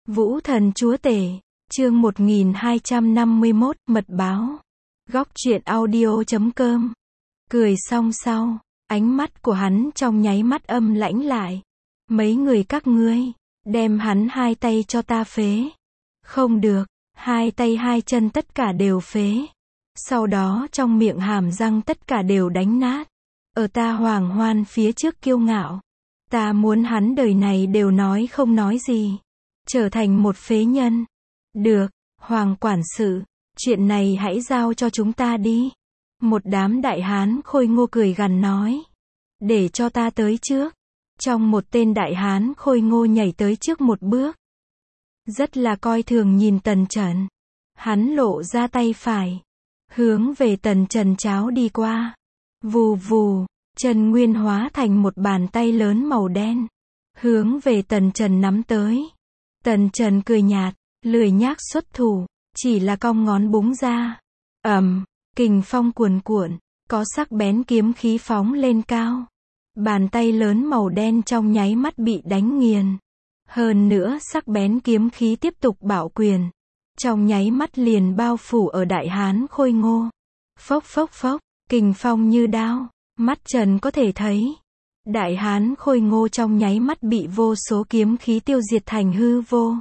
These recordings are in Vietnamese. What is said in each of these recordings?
Vũ thần chúa tể, chương 1251, mật báo. Góc truyện audio.com. Cười xong sau, ánh mắt của hắn trong nháy mắt âm lãnh lại. Mấy người các ngươi, đem hắn hai tay cho ta phế. Không được, hai tay hai chân tất cả đều phế. Sau đó trong miệng hàm răng tất cả đều đánh nát. Ở ta Hoàng Hoan phía trước kiêu ngạo. Ta muốn hắn đời này đều nói không nói gì. Trở thành một phế nhân. Được, Hoàng quản sự, chuyện này hãy giao cho chúng ta đi. Một đám đại hán khôi ngô cười gằn nói. Để cho ta tới trước. Trong một tên đại hán khôi ngô nhảy tới trước một bước. Rất là coi thường nhìn Tần Trần. Hắn lộ ra tay phải. Hướng về Tần Trần cháo đi qua. Vù vù, Trần Nguyên hóa thành một bàn tay lớn màu đen. Hướng về Tần Trần nắm tới. Tần Trần cười nhạt, lười nhác xuất thủ, chỉ là cong ngón búng ra. Kình phong cuồn cuộn, có sắc bén kiếm khí phóng lên cao. Bàn tay lớn màu đen trong nháy mắt bị đánh nghiền. Hơn nữa sắc bén kiếm khí tiếp tục bạo quyền. Trong nháy mắt liền bao phủ ở đại hán khôi ngô. Phốc phốc phốc, kình phong như đao, mắt Trần có thể thấy. Đại hán khôi ngô trong nháy mắt bị vô số kiếm khí tiêu diệt thành hư vô.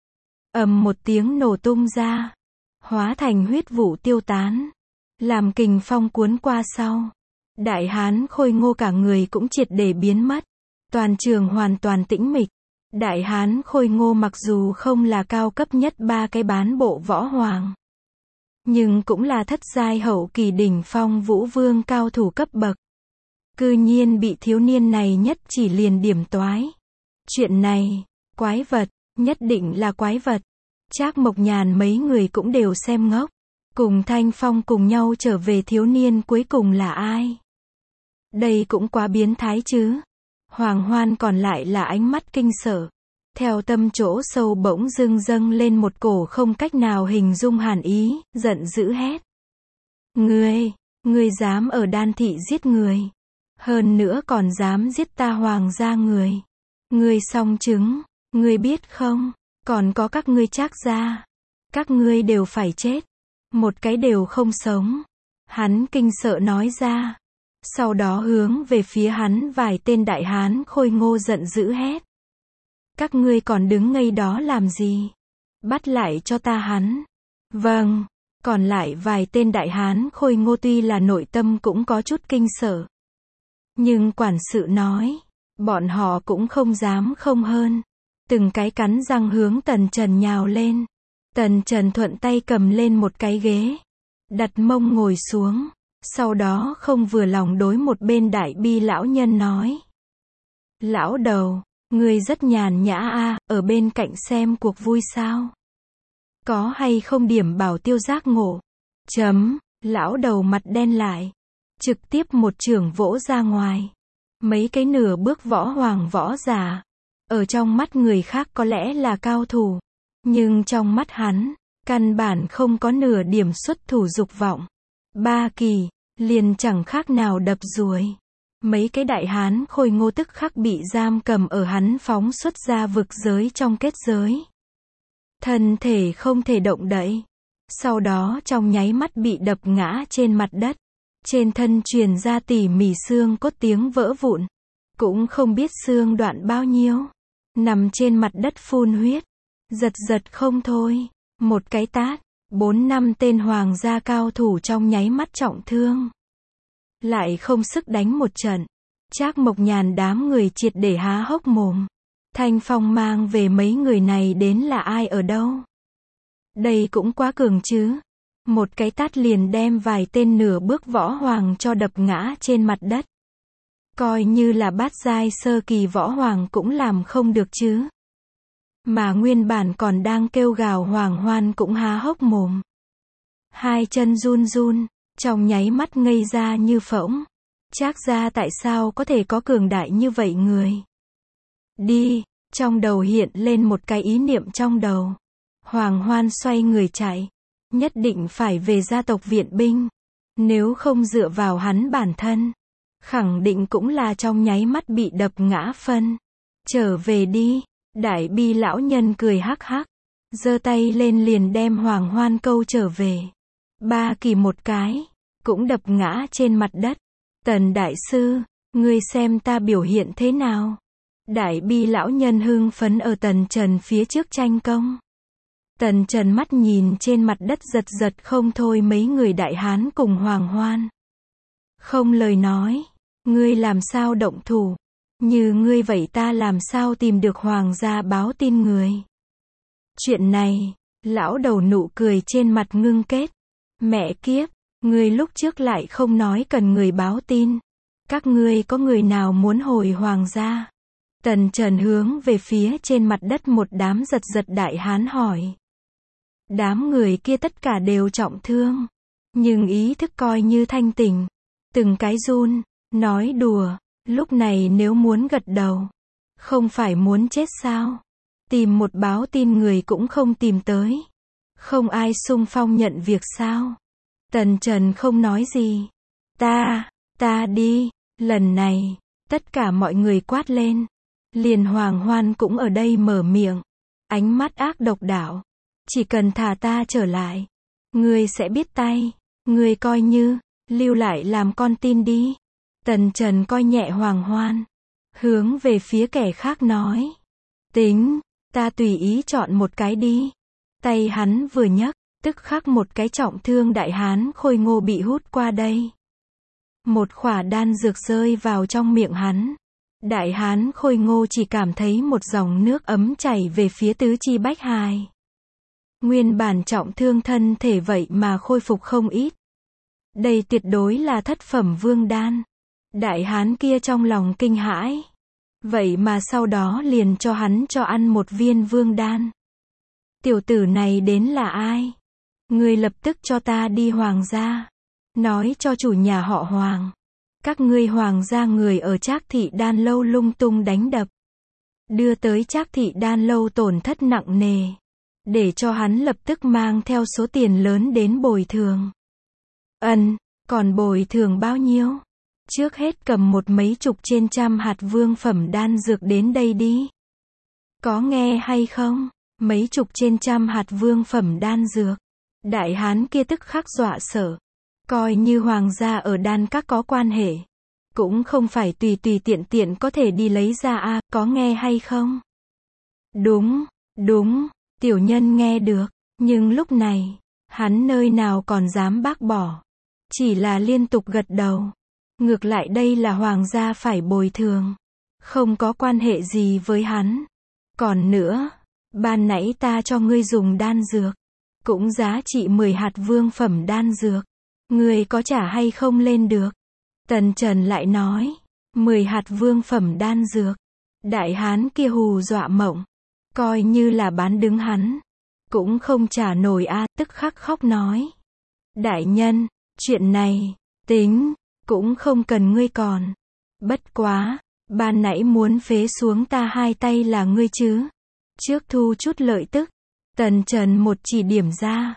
Một tiếng nổ tung ra, hóa thành huyết vụ tiêu tán. Làm kình phong cuốn qua sau. Đại hán khôi ngô cả người cũng triệt để biến mất. Toàn trường hoàn toàn tĩnh mịch. Đại hán khôi ngô mặc dù không là cao cấp nhất ba cái bán bộ võ hoàng. Nhưng cũng là thất giai hậu kỳ đỉnh phong vũ vương cao thủ cấp bậc. Cư nhiên bị thiếu niên này nhất chỉ liền điểm toái. Chuyện này, quái vật, nhất định là quái vật. Trác Mộc Nhàn mấy người cũng đều xem ngốc. Cùng Thanh Phong cùng nhau trở về thiếu niên cuối cùng là ai? Đây cũng quá biến thái chứ. Hoàng Hoan còn lại là ánh mắt kinh sợ. Theo tâm chỗ sâu bỗng dưng dâng lên một cổ không cách nào hình dung hàn ý, giận dữ hét. Ngươi dám ở Đan thị giết người. Hơn nữa còn dám giết ta Hoàng gia người. Ngươi song chứng, ngươi biết không, còn có các ngươi Trác gia. Các ngươi đều phải chết. Một cái đều không sống. Hắn kinh sợ nói ra. Sau đó hướng về phía hắn vài tên đại hán khôi ngô giận dữ hét. Các ngươi còn đứng ngây đó làm gì? Bắt lại cho ta hắn. Vâng. Còn lại vài tên đại hán khôi ngô tuy là nội tâm cũng có chút kinh sợ. Nhưng quản sự nói, bọn họ cũng không dám không hơn. Từng cái cắn răng hướng Tần Trần nhào lên. Tần Trần thuận tay cầm lên một cái ghế. Đặt mông ngồi xuống. Sau đó không vừa lòng đối một bên đại bi lão nhân nói. Lão đầu, ngươi rất nhàn nhã a, ở bên cạnh xem cuộc vui sao? Có hay không điểm bảo tiêu giác ngộ? Lão đầu mặt đen lại. Trực tiếp một chưởng vỗ ra ngoài. Mấy cái nửa bước võ hoàng võ giả. Ở trong mắt người khác có lẽ là cao thủ. Nhưng trong mắt hắn, căn bản không có nửa điểm xuất thủ dục vọng. Ba kỳ, liền chẳng khác nào đập ruồi. Mấy cái đại hán khôi ngô tức khắc bị giam cầm ở hắn phóng xuất ra vực giới trong kết giới. Thân thể không thể động đậy. Sau đó trong nháy mắt bị đập ngã trên mặt đất. Trên thân truyền ra tỉ mỉ xương cốt tiếng vỡ vụn. Cũng không biết xương đoạn bao nhiêu. Nằm trên mặt đất phun huyết. Giật không thôi. Một cái tát. 4-5 tên hoàng gia cao thủ trong nháy mắt trọng thương. Lại không sức đánh một trận. Trác Mộc Nhàn đám người triệt để há hốc mồm. Thanh Phong mang về mấy người này đến là ai ở đâu? Đây cũng quá cường chứ. Một cái tát liền đem vài tên nửa bước võ hoàng cho đập ngã trên mặt đất. Coi như là bát giai sơ kỳ võ hoàng cũng làm không được chứ. Mà nguyên bản còn đang kêu gào Hoàng Hoan cũng há hốc mồm. Hai chân run run, trong nháy mắt ngây ra như phỗng. Trác gia tại sao có thể có cường đại như vậy người? Đi, trong đầu hiện lên một cái ý niệm trong đầu. Hoàng Hoan xoay người chạy. Nhất định phải về gia tộc viện binh. Nếu không dựa vào hắn bản thân, khẳng định cũng là trong nháy mắt bị đập ngã phân. Trở về đi. Đại Bi lão nhân cười hắc hắc, giơ tay lên liền đem Hoàng Hoan câu trở về. Ba kỳ một cái, cũng đập ngã trên mặt đất. Tần đại sư, ngươi xem ta biểu hiện thế nào? Đại Bi lão nhân hưng phấn ở Tần Trần phía trước tranh công. Tần Trần mắt nhìn trên mặt đất giật giật không thôi mấy người đại hán cùng Hoàng Hoan. Không lời nói, ngươi làm sao động thủ? Như ngươi vậy ta làm sao tìm được hoàng gia báo tin người? Chuyện này, lão đầu nụ cười trên mặt ngưng kết. Mẹ kiếp, ngươi lúc trước lại không nói cần người báo tin. Các ngươi có người nào muốn hồi hoàng gia? Tần Trần hướng về phía trên mặt đất một đám giật giật đại hán hỏi. Đám người kia tất cả đều trọng thương, nhưng ý thức coi như thanh tỉnh. Từng cái run, nói đùa, lúc này nếu muốn gật đầu, không phải muốn chết sao? Tìm một báo tin người cũng không tìm tới. Không ai xung phong nhận việc sao? Tần Trần không nói gì. Ta đi, lần này, tất cả mọi người quát lên. Liền Hoàng Hoan cũng ở đây mở miệng, ánh mắt ác độc đạo. Chỉ cần thả ta trở lại, ngươi sẽ biết tay, ngươi coi như, lưu lại làm con tin đi. Tần Trần coi nhẹ Hoàng Hoan, hướng về phía kẻ khác nói. Tính, ta tùy ý chọn một cái đi. Tay hắn vừa nhấc, tức khắc một cái trọng thương đại hán khôi ngô bị hút qua đây. Một khỏa đan dược rơi vào trong miệng hắn. Đại hán khôi ngô chỉ cảm thấy một dòng nước ấm chảy về phía tứ chi bách hài. Nguyên bản trọng thương thân thể vậy mà khôi phục không ít. Đây tuyệt đối là thất phẩm vương đan. Đại hán kia trong lòng kinh hãi. Vậy mà sau đó liền cho hắn cho ăn một viên vương đan. Tiểu tử này đến là ai? Ngươi lập tức cho ta đi hoàng gia. Nói cho chủ nhà họ Hoàng. Các ngươi hoàng gia người ở Trác Thị Đan Lâu lung tung đánh đập. Đưa tới Trác Thị Đan Lâu tổn thất nặng nề. Để cho hắn lập tức mang theo số tiền lớn đến bồi thường. Còn bồi thường bao nhiêu? Trước hết cầm một mấy chục trên trăm hạt vương phẩm đan dược đến đây đi. Có nghe hay không? Mấy chục trên trăm hạt vương phẩm đan dược. Đại hán kia tức khắc dọa sợ. Coi như hoàng gia ở đan các có quan hệ. Cũng không phải tùy tùy tiện tiện có thể đi lấy ra a, có nghe hay không? Đúng, tiểu nhân nghe được. Nhưng lúc này, hắn nơi nào còn dám bác bỏ. Chỉ là liên tục gật đầu. Ngược lại đây là hoàng gia phải bồi thường. Không có quan hệ gì với hắn. Còn nữa, ban nãy ta cho ngươi dùng đan dược. Cũng giá trị 10 hạt vương phẩm đan dược. Ngươi có trả hay không lên được? Tần Trần lại nói. 10 hạt vương phẩm đan dược. Đại hán kia hù dọa mộng. Coi như là bán đứng hắn. Cũng không trả nổi a, tức khắc khóc nói. Đại nhân, chuyện này, tính, cũng không cần ngươi còn. Bất quá, ban nãy muốn phế xuống ta hai tay là ngươi chứ. Trước thu chút lợi tức. Tần Trần một chỉ điểm ra.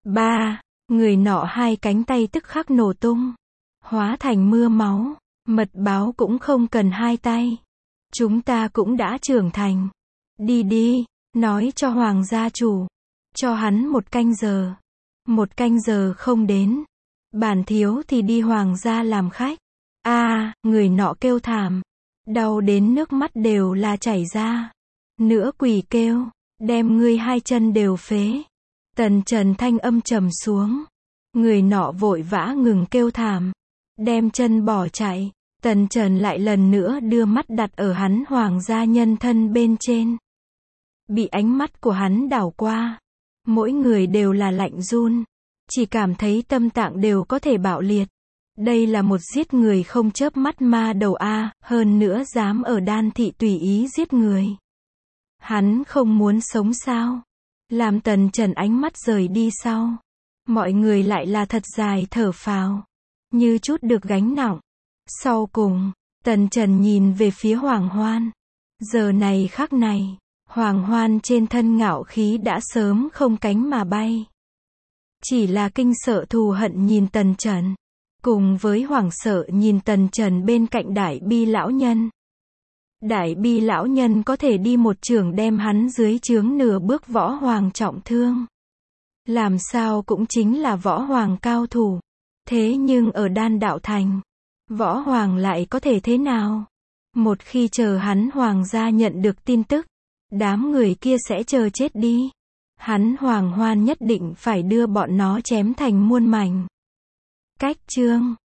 Người nọ hai cánh tay tức khắc nổ tung. Hóa thành mưa máu. Mật báo cũng không cần hai tay. Chúng ta cũng đã trưởng thành. Đi, nói cho hoàng gia chủ. Cho hắn 1 canh giờ. 1 canh giờ không đến. Bản thiếu thì đi hoàng gia làm khách. Người nọ kêu thảm. Đau đến nước mắt đều là chảy ra. Nữa quỳ kêu. Đem ngươi hai chân đều phế. Tần Trần thanh âm trầm xuống. Người nọ vội vã ngừng kêu thảm. Đem chân bỏ chạy. Tần Trần lại lần nữa đưa mắt đặt ở hắn hoàng gia nhân thân bên trên. Bị ánh mắt của hắn đảo qua. Mỗi người đều là lạnh run. Chỉ cảm thấy tâm tạng đều có thể bạo liệt. Đây là một giết người không chớp mắt ma đầu a, hơn nữa dám ở đan thị tùy ý giết người. Hắn không muốn sống sao? Làm Tần Trần ánh mắt rời đi sau. Mọi người lại là thật dài thở phào. Như chút được gánh nặng. Sau cùng, Tần Trần nhìn về phía Hoàng Hoan. Giờ này khắc này, Hoàng Hoan trên thân ngạo khí đã sớm không cánh mà bay. Chỉ là kinh sợ thù hận nhìn Tần Trần. Cùng với hoảng sợ nhìn Tần Trần bên cạnh Đại Bi lão nhân. Đại Bi lão nhân có thể đi một chưởng đem hắn dưới trướng nửa bước võ hoàng trọng thương. Làm sao cũng chính là võ hoàng cao thủ. Thế nhưng ở Đan Đạo Thành, võ hoàng lại có thể thế nào? Một khi chờ hắn hoàng gia nhận được tin tức, đám người kia sẽ chờ chết đi. Hắn Hoàng Hoan nhất định phải đưa bọn nó chém thành muôn mảnh. Cách chương